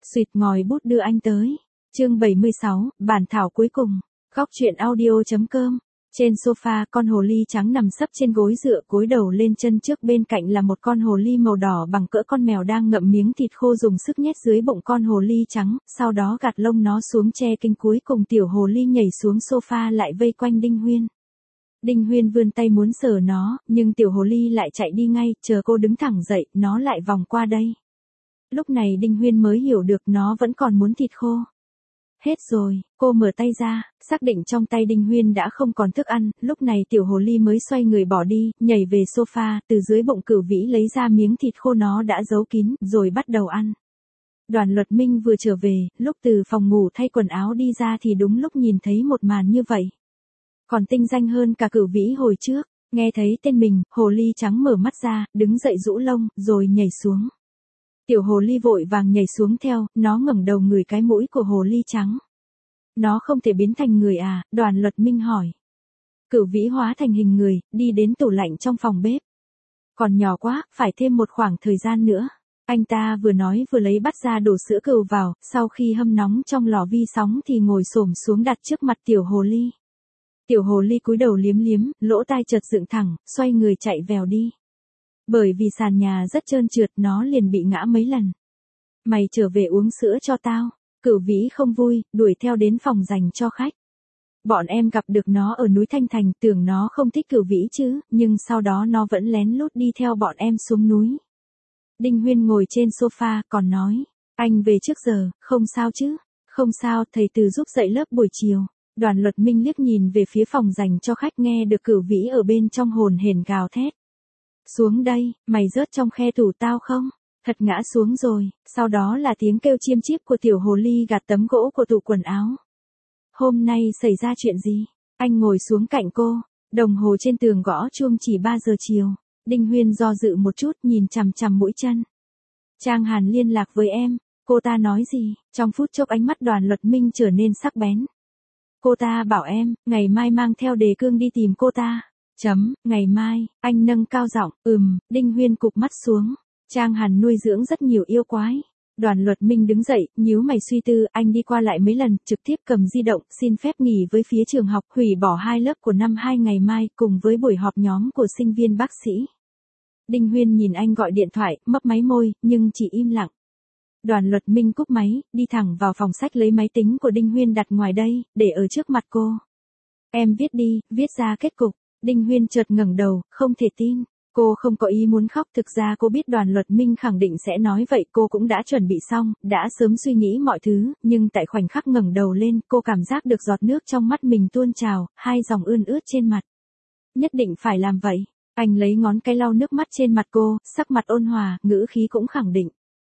Xuyệt ngòi bút đưa anh tới. Chương 76, bản thảo cuối cùng. Góc truyện audio.com. Trên sofa, con hồ ly trắng nằm sấp trên gối dựa cúi đầu lên chân trước, bên cạnh là một con hồ ly màu đỏ bằng cỡ con mèo đang ngậm miếng thịt khô dùng sức nhét dưới bụng con hồ ly trắng, sau đó gạt lông nó xuống che kinh. Cuối cùng tiểu hồ ly nhảy xuống sofa lại vây quanh Đinh Huyên. Đinh Huyên vươn tay muốn sờ nó, nhưng tiểu hồ ly lại chạy đi ngay, chờ cô đứng thẳng dậy, nó lại vòng qua đây. Lúc này Đinh Huyên mới hiểu được nó vẫn còn muốn thịt khô. Hết rồi, cô mở tay ra, xác định trong tay Đinh Huyên đã không còn thức ăn, lúc này tiểu hồ ly mới xoay người bỏ đi, nhảy về sofa, từ dưới bụng Cửu Vĩ lấy ra miếng thịt khô nó đã giấu kín, rồi bắt đầu ăn. Đoàn Luật Minh vừa trở về, lúc từ phòng ngủ thay quần áo đi ra thì đúng lúc nhìn thấy một màn như vậy. Còn tinh danh hơn cả Cửu Vĩ hồi trước, nghe thấy tên mình, hồ ly trắng mở mắt ra, đứng dậy rũ lông, rồi nhảy xuống. Tiểu hồ ly vội vàng nhảy xuống theo, nó ngẩng đầu ngửi cái mũi của hồ ly trắng. Nó không thể biến thành người à? Đoàn Luật Minh hỏi. Cửu Vĩ hóa thành hình người, đi đến tủ lạnh trong phòng bếp. Còn nhỏ quá, phải thêm một khoảng thời gian nữa. Anh ta vừa nói vừa lấy bát ra đổ sữa cừu vào, sau khi hâm nóng trong lò vi sóng thì ngồi xổm xuống đặt trước mặt tiểu hồ ly. Tiểu hồ ly cúi đầu liếm liếm, lỗ tai chợt dựng thẳng, xoay người chạy vèo đi. Bởi vì sàn nhà rất trơn trượt, nó liền bị ngã mấy lần. Mày trở về uống sữa cho tao. Cửu Vĩ không vui, đuổi theo đến phòng dành cho khách. Bọn em gặp được nó ở núi Thanh Thành, tưởng nó không thích Cửu Vĩ chứ, nhưng sau đó nó vẫn lén lút đi theo bọn em xuống núi. Đinh Huyên ngồi trên sofa, còn nói, anh về trước giờ, không sao chứ? Không sao, thầy Từ giúp dạy lớp buổi chiều. Đoàn Luật Minh liếc nhìn về phía phòng dành cho khách, nghe được Cửu Vĩ ở bên trong hồn hển gào thét. Xuống đây, mày rớt trong khe tủ tao không? Thật ngã xuống rồi, sau đó là tiếng kêu chiêm chíp của tiểu hồ ly gạt tấm gỗ của tủ quần áo. Hôm nay xảy ra chuyện gì? Anh ngồi xuống cạnh cô, đồng hồ trên tường gõ chuông chỉ 3 giờ chiều. Đinh Huyên do dự một chút, nhìn chằm chằm mũi chân. Trang Hàn liên lạc với em, cô ta nói gì? Trong phút chốc ánh mắt Đoàn Luật Minh trở nên sắc bén. Cô ta bảo em, ngày mai mang theo đề cương đi tìm cô ta. Ngày mai, anh nâng cao giọng, Đinh Huyên cụp mắt xuống. Trang Hàn nuôi dưỡng rất nhiều yêu quái. Đoàn Luật Minh đứng dậy, nhíu mày suy tư, anh đi qua lại mấy lần, trực tiếp cầm di động, xin phép nghỉ với phía trường học, hủy bỏ 2 lớp của năm 2 ngày mai, cùng với buổi họp nhóm của sinh viên bác sĩ. Đinh Huyên nhìn anh gọi điện thoại, mấp máy môi, nhưng chỉ im lặng. Đoàn Luật Minh cúp máy, đi thẳng vào phòng sách lấy máy tính của Đinh Huyên đặt ngoài đây, để ở trước mặt cô. Em viết đi, viết ra kết cục. Đinh Huyên chợt ngẩng đầu, không thể tin. Cô không có ý muốn khóc, thực ra cô biết Đoàn Luật Minh khẳng định sẽ nói vậy, cô cũng đã chuẩn bị xong, đã sớm suy nghĩ mọi thứ, nhưng tại khoảnh khắc ngẩng đầu lên, cô cảm giác được giọt nước trong mắt mình tuôn trào, 2 dòng ươn ướt trên mặt. Nhất định phải làm vậy. Anh lấy ngón cái lau nước mắt trên mặt cô, sắc mặt ôn hòa, ngữ khí cũng khẳng định.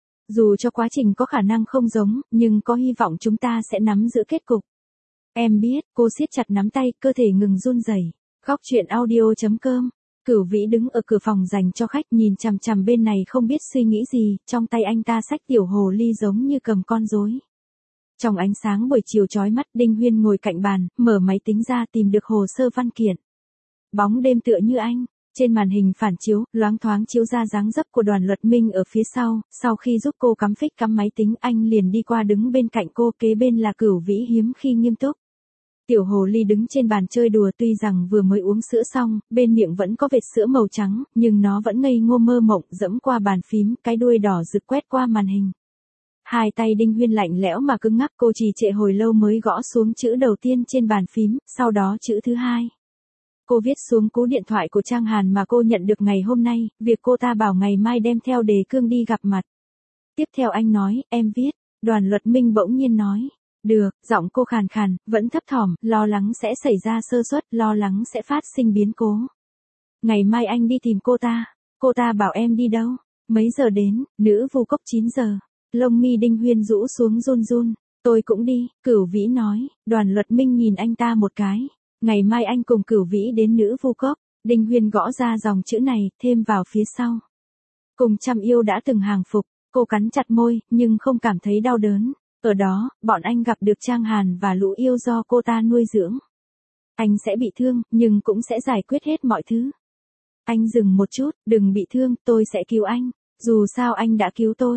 Dù cho quá trình có khả năng không giống, nhưng có hy vọng chúng ta sẽ nắm giữ kết cục. Em biết, cô siết chặt nắm tay, cơ thể ngừng run rẩy. Góc truyện audio.com. Cửu Vĩ đứng ở cửa phòng dành cho khách, nhìn chằm chằm bên này không biết suy nghĩ gì, trong tay anh ta xách tiểu hồ ly giống như cầm con rối. Trong ánh sáng buổi chiều chói mắt, Đinh Huyên ngồi cạnh bàn, mở máy tính ra tìm được hồ sơ văn kiện. Bóng đêm tựa như anh, trên màn hình phản chiếu, loáng thoáng chiếu ra dáng dấp của Đoàn Luật Minh ở phía sau khi giúp cô cắm phích cắm máy tính, anh liền đi qua đứng bên cạnh cô, kế bên là Cửu Vĩ hiếm khi nghiêm túc. Tiểu hồ ly đứng trên bàn chơi đùa, tuy rằng vừa mới uống sữa xong, bên miệng vẫn có vệt sữa màu trắng, nhưng nó vẫn ngây ngô mơ mộng, dẫm qua bàn phím, cái đuôi đỏ rực quét qua màn hình. Hai tay Đinh Huyên lạnh lẽo mà cứng ngắc, cô trì trệ hồi lâu mới gõ xuống chữ đầu tiên trên bàn phím, sau đó chữ thứ hai. Cô viết xuống cú điện thoại của Trang Hàn mà cô nhận được ngày hôm nay, việc cô ta bảo ngày mai đem theo đề cương đi gặp mặt. Tiếp theo anh nói, em viết. Đoàn Luật Minh bỗng nhiên nói. Được, giọng cô khàn khàn, vẫn thấp thỏm, lo lắng sẽ xảy ra sơ suất, lo lắng sẽ phát sinh biến cố. Ngày mai anh đi tìm cô ta bảo em đi đâu? Mấy giờ đến? Nữ Vu Cốc 9 giờ. Lông mi Đinh Huyên rũ xuống run run. Tôi cũng đi, Cửu Vĩ nói. Đoàn Luật Minh nhìn anh ta một cái. Ngày mai anh cùng Cửu Vĩ đến Nữ Vu Cốc. Đinh Huyên gõ ra dòng chữ này, thêm vào phía sau. Cùng trăm yêu đã từng hàng phục, cô cắn chặt môi, nhưng không cảm thấy đau đớn. Ở đó, bọn anh gặp được Trang Hàn và lũ yêu do cô ta nuôi dưỡng. Anh sẽ bị thương, nhưng cũng sẽ giải quyết hết mọi thứ. Anh dừng một chút, đừng bị thương, tôi sẽ cứu anh. Dù sao anh đã cứu tôi.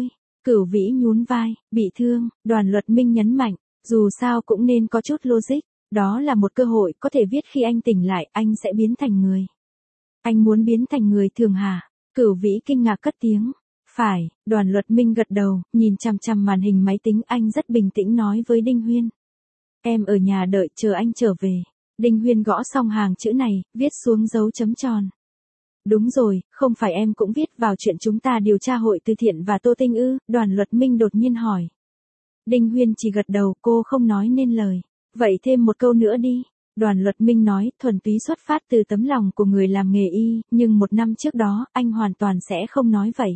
Cửu Vĩ nhún vai, bị thương, Đoàn Luật Minh nhấn mạnh, dù sao cũng nên có chút logic, đó là một cơ hội có thể viết khi anh tỉnh lại anh sẽ biến thành người. Anh muốn biến thành người thường hả? Cửu Vĩ kinh ngạc cất tiếng. Phải, Đoàn Luật Minh gật đầu, nhìn chằm chằm màn hình máy tính anh rất bình tĩnh nói với Đinh Huyên. Em ở nhà đợi chờ anh trở về. Đinh Huyên gõ xong hàng chữ này, viết xuống dấu chấm tròn. Đúng rồi, không phải em cũng viết vào chuyện chúng ta điều tra hội từ thiện và Tô Tinh ư? Đoàn Luật Minh đột nhiên hỏi. Đinh Huyên chỉ gật đầu, cô không nói nên lời. Vậy thêm một câu nữa đi. Đoàn Luật Minh nói, thuần túy xuất phát từ tấm lòng của người làm nghề y, nhưng 1 năm trước đó, anh hoàn toàn sẽ không nói vậy.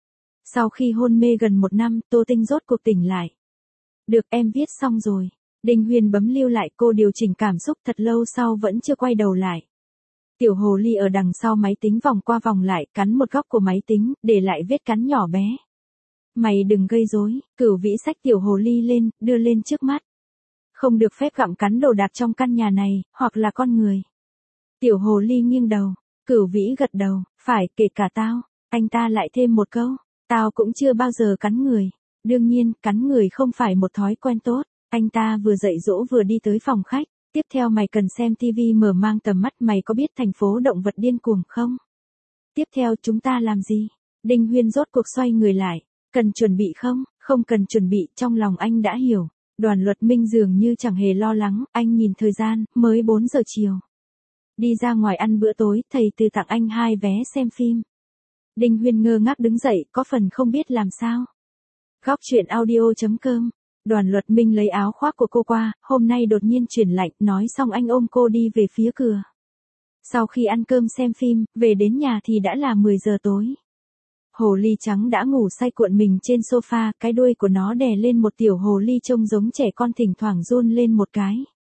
Sau khi hôn mê gần 1 năm, Tô Tinh rốt cuộc tỉnh lại. Được, em viết xong rồi. Đinh Huyên bấm lưu lại, cô điều chỉnh cảm xúc thật lâu sau vẫn chưa quay đầu lại. Tiểu hồ ly ở đằng sau máy tính vòng qua vòng lại, cắn một góc của máy tính, để lại vết cắn nhỏ bé. Mày đừng gây rối. Cửu Vĩ xách tiểu hồ ly lên, đưa lên trước mắt. Không được phép gặm cắn đồ đạc trong căn nhà này, hoặc là con người. Tiểu hồ ly nghiêng đầu, Cửu Vĩ gật đầu, phải, kể cả tao. Anh ta lại thêm một câu, tao cũng chưa bao giờ cắn người. Đương nhiên, cắn người không phải một thói quen tốt. Anh ta vừa dạy dỗ vừa đi tới phòng khách. Tiếp theo mày cần xem tivi mở mang tầm mắt, mày có biết thành phố động vật điên cuồng không? Tiếp theo chúng ta làm gì? Đinh Huyên rốt cuộc xoay người lại. Cần chuẩn bị không? Không cần chuẩn bị, trong lòng anh đã hiểu. Đoàn Luật Minh dường như chẳng hề lo lắng, anh nhìn thời gian, mới 4 giờ chiều. Đi ra ngoài ăn bữa tối, thầy Từ tặng anh 2 vé xem phim. Đinh Huyên ngơ ngác đứng dậy, có phần không biết làm sao. Góc truyện audio.com. Đoàn Luật Minh lấy áo khoác của cô qua, hôm nay đột nhiên chuyển lạnh, nói xong anh ôm cô đi về phía cửa. Sau khi ăn cơm xem phim, về đến nhà thì đã là 10 giờ tối. Hồ ly trắng đã ngủ say cuộn mình trên sofa, cái đuôi của nó đè lên một tiểu hồ ly trông giống trẻ con, thỉnh thoảng run lên một cái.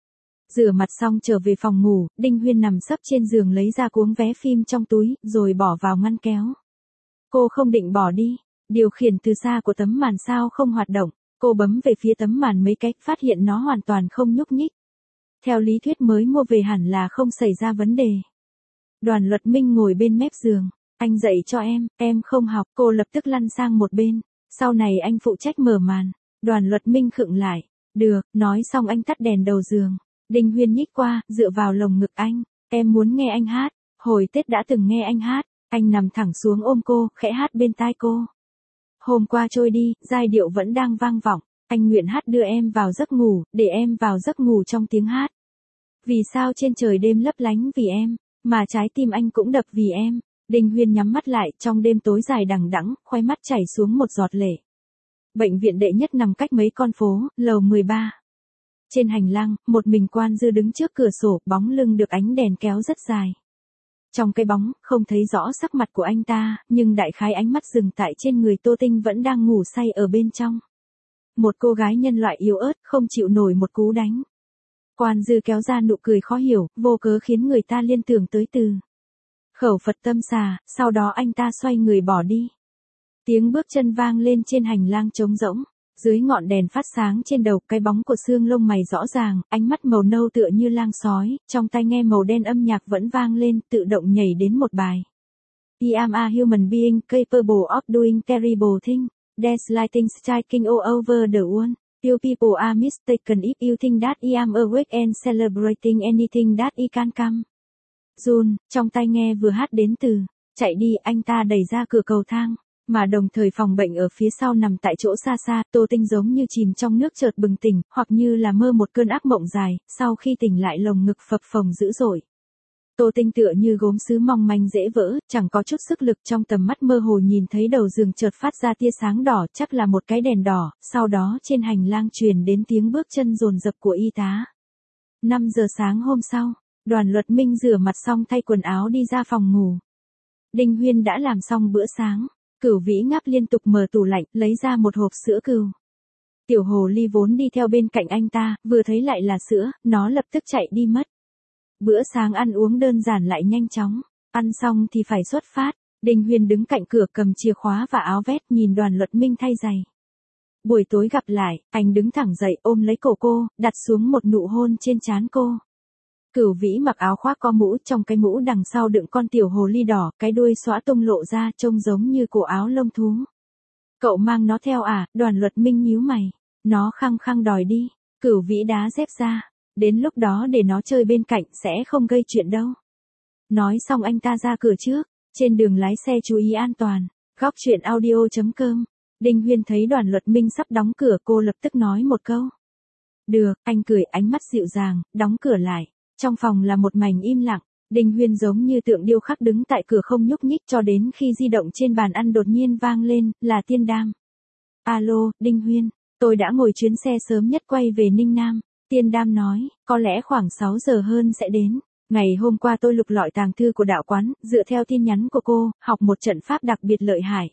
Rửa mặt xong trở về phòng ngủ, Đinh Huyên nằm sấp trên giường lấy ra cuống vé phim trong túi, rồi bỏ vào ngăn kéo. Cô không định bỏ đi, điều khiển từ xa của tấm màn sao không hoạt động, cô bấm về phía tấm màn mấy cách, phát hiện nó hoàn toàn không nhúc nhích. Theo lý thuyết mới mua về hẳn là không xảy ra vấn đề. Đoàn Luật Minh ngồi bên mép giường. Anh dạy cho em không học, cô lập tức lăn sang một bên. Sau này anh phụ trách mở màn. Đoàn Luật Minh khựng lại. Được, nói xong anh tắt đèn đầu giường. Đinh Huyên nhích qua, dựa vào lồng ngực anh. Em muốn nghe anh hát. Hồi Tết đã từng nghe anh hát. Anh nằm thẳng xuống ôm cô, khẽ hát bên tai cô. Hôm qua trôi đi, giai điệu vẫn đang vang vọng. Anh nguyện hát đưa em vào giấc ngủ, để em vào giấc ngủ trong tiếng hát. Vì sao trên trời đêm lấp lánh vì em, mà trái tim anh cũng đập vì em. Đinh Huyên nhắm mắt lại, trong đêm tối dài đằng đẵng, khóe mắt chảy xuống một giọt lệ. Bệnh viện đệ nhất nằm cách mấy con phố, lầu 13. Trên hành lang, một mình Quan Dư đứng trước cửa sổ, bóng lưng được ánh đèn kéo rất dài. Trong cái bóng, không thấy rõ sắc mặt của anh ta, nhưng đại khái ánh mắt dừng tại trên người Tô Tinh vẫn đang ngủ say ở bên trong. Một cô gái nhân loại yếu ớt, không chịu nổi một cú đánh. Quan Dư kéo ra nụ cười khó hiểu, vô cớ khiến người ta liên tưởng tới từ khẩu Phật tâm xà, sau đó anh ta xoay người bỏ đi. Tiếng bước chân vang lên trên hành lang trống rỗng, dưới ngọn đèn phát sáng trên đầu, cái bóng của xương lông mày rõ ràng, ánh mắt màu nâu tựa như lang sói, trong tai nghe màu đen âm nhạc vẫn vang lên, tự động nhảy đến một bài. I am a human being capable of doing terrible things, gaslighting striking all over the world. You people are mistaken if you think that I am awake and celebrating anything that I can come. Jun, trong tai nghe vừa hát đến từ, chạy đi, anh ta đẩy ra cửa cầu thang, mà đồng thời phòng bệnh ở phía sau nằm tại chỗ xa xa, Tô Tinh giống như chìm trong nước chợt bừng tỉnh, hoặc như là mơ một cơn ác mộng dài, sau khi tỉnh lại lồng ngực phập phồng dữ dội. Tô Tinh tựa như gốm sứ mong manh dễ vỡ, chẳng có chút sức lực, trong tầm mắt mơ hồ nhìn thấy đầu giường chợt phát ra tia sáng đỏ, chắc là một cái đèn đỏ, sau đó trên hành lang truyền đến tiếng bước chân dồn dập của y tá. 5 giờ sáng hôm sau, Đoàn Luật Minh rửa mặt xong thay quần áo đi ra phòng ngủ. Đinh Huyên đã làm xong bữa sáng, Cửu Vĩ ngáp liên tục mở tủ lạnh, lấy ra một hộp sữa cừu. Tiểu hồ ly vốn đi theo bên cạnh anh ta, vừa thấy lại là sữa, nó lập tức chạy đi mất. Bữa sáng ăn uống đơn giản lại nhanh chóng, ăn xong thì phải xuất phát. Đinh Huyên đứng cạnh cửa cầm chìa khóa và áo vest, nhìn Đoàn Luật Minh thay giày. Buổi tối gặp lại, anh đứng thẳng dậy ôm lấy cổ cô, đặt xuống một nụ hôn trên trán cô. Cửu Vĩ mặc áo khoác có mũ, trong cái mũ đằng sau đựng con tiểu hồ ly đỏ, cái đuôi xõa tung lộ ra trông giống như cổ áo lông thú. Cậu mang nó theo à? Đoàn Luật Minh nhíu mày. Nó khăng khăng đòi đi. Cửu Vĩ đá dép ra. Đến lúc đó để nó chơi bên cạnh sẽ không gây chuyện đâu. Nói xong anh ta ra cửa trước. Trên đường lái xe chú ý an toàn. Góc chuyện audio.com. Đinh Huyên thấy Đoàn Luật Minh sắp đóng cửa, cô lập tức nói một câu. Được, anh cười, ánh mắt dịu dàng, đóng cửa lại. Trong phòng là một mảnh im lặng. Đinh Huyên giống như tượng điêu khắc đứng tại cửa không nhúc nhích cho đến khi di động trên bàn ăn đột nhiên vang lên, là Tiên Đam. Alo, Đinh Huyên, tôi đã ngồi chuyến xe sớm nhất quay về Ninh Nam. Tiên Đam nói, có lẽ khoảng 6 giờ hơn sẽ đến. Ngày hôm qua tôi lục lọi tàng thư của đạo quán, dựa theo tin nhắn của cô, học một trận pháp đặc biệt lợi hại.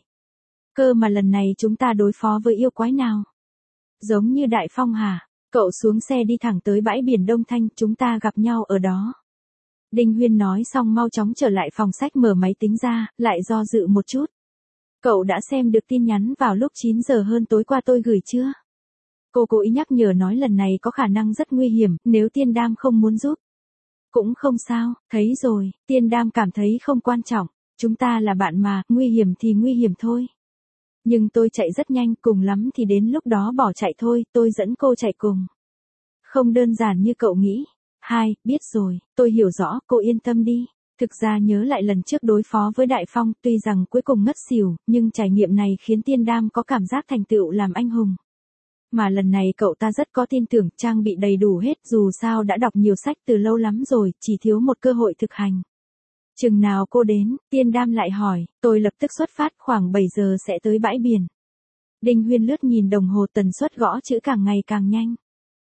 Cơ mà lần này chúng ta đối phó với yêu quái nào? Giống như Đại Phong hả? Cậu xuống xe đi thẳng tới bãi biển Đông Thanh, chúng ta gặp nhau ở đó. Đinh Huyên nói xong mau chóng trở lại phòng sách mở máy tính ra, lại do dự một chút. Cậu đã xem được tin nhắn vào lúc 9 giờ hơn tối qua tôi gửi chưa? Cô cố ý nhắc nhở nói lần này có khả năng rất nguy hiểm, nếu Tiên Đam không muốn giúp. Cũng không sao, thấy rồi, Tiên Đam cảm thấy không quan trọng. Chúng ta là bạn mà, nguy hiểm thì nguy hiểm thôi. Nhưng tôi chạy rất nhanh, cùng lắm thì đến lúc đó bỏ chạy thôi, tôi dẫn cô chạy cùng. Không đơn giản như cậu nghĩ. Biết rồi, tôi hiểu rõ, cô yên tâm đi. Thực ra nhớ lại lần trước đối phó với Đại Phong, tuy rằng cuối cùng ngất xỉu, nhưng trải nghiệm này khiến Tiên Đam có cảm giác thành tựu làm anh hùng. Mà lần này cậu ta rất có tin tưởng, trang bị đầy đủ hết, dù sao đã đọc nhiều sách từ lâu lắm rồi, chỉ thiếu một cơ hội thực hành. Chừng nào cô đến? Tiên Đam lại hỏi, tôi lập tức xuất phát, khoảng 7 giờ sẽ tới bãi biển. Đinh Huyên lướt nhìn đồng hồ, tần suất gõ chữ càng ngày càng nhanh.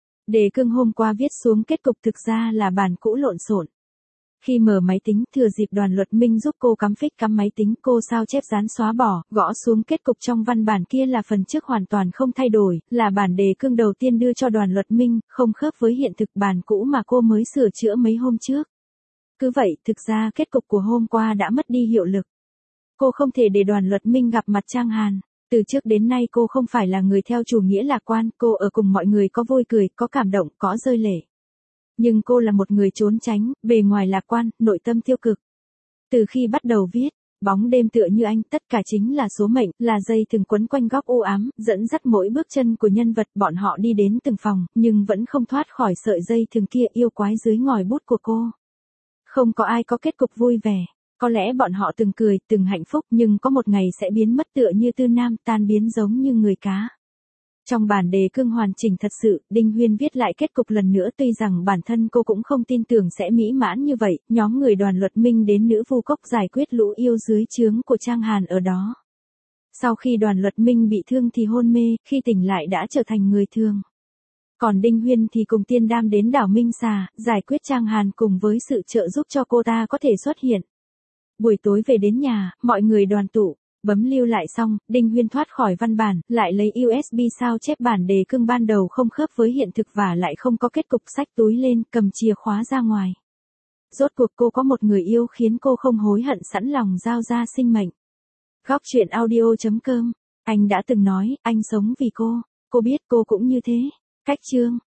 Đề cương hôm qua viết xuống kết cục thực ra là bản cũ lộn xộn. Khi mở máy tính, thừa dịp Đoàn Luật Minh giúp cô cắm phích cắm máy tính, cô sao chép dán xóa bỏ, gõ xuống kết cục trong văn bản kia là phần trước hoàn toàn không thay đổi, là bản đề cương đầu tiên đưa cho Đoàn Luật Minh, không khớp với hiện thực bản cũ mà cô mới sửa chữa mấy hôm trước. Cứ vậy, thực ra kết cục của hôm qua đã mất đi hiệu lực. Cô không thể để Đoàn Luật Minh gặp mặt Trang Hàn. Từ trước đến nay cô không phải là người theo chủ nghĩa lạc quan, cô ở cùng mọi người có vui cười, có cảm động, có rơi lệ. Nhưng cô là một người trốn tránh, bề ngoài lạc quan, nội tâm tiêu cực. Từ khi bắt đầu viết, bóng đêm tựa như anh, tất cả chính là số mệnh, là dây thừng quấn quanh góc u ám, dẫn dắt mỗi bước chân của nhân vật, bọn họ đi đến từng phòng, nhưng vẫn không thoát khỏi sợi dây thừng kia, yêu quái dưới ngòi bút của cô. Không có ai có kết cục vui vẻ. Có lẽ bọn họ từng cười, từng hạnh phúc, nhưng có một ngày sẽ biến mất tựa như Tư Nam, tan biến giống như người cá. Trong bản đề cương hoàn chỉnh thật sự, Đinh Huyên viết lại kết cục lần nữa, tuy rằng bản thân cô cũng không tin tưởng sẽ mỹ mãn như vậy, nhóm người Đoàn Luật Minh đến Nữ Vu Cốc giải quyết lũ yêu dưới trướng của Trang Hàn ở đó. Sau khi Đoàn Luật Minh bị thương thì hôn mê, khi tỉnh lại đã trở thành người thường. Còn Đinh Huyên thì cùng Tiên Đam đến đảo Minh Xà, giải quyết Trang Hàn cùng với sự trợ giúp cho cô ta có thể xuất hiện. Buổi tối về đến nhà, mọi người đoàn tụ, bấm lưu lại xong, Đinh Huyên thoát khỏi văn bản, lại lấy USB sao chép bản đề cương ban đầu không khớp với hiện thực và lại không có kết cục, xách túi lên, cầm chìa khóa ra ngoài. Rốt cuộc cô có một người yêu khiến cô không hối hận, sẵn lòng giao ra sinh mệnh. Góc chuyện audio.com. Anh đã từng nói, anh sống vì cô biết cô cũng như thế. Cách chương.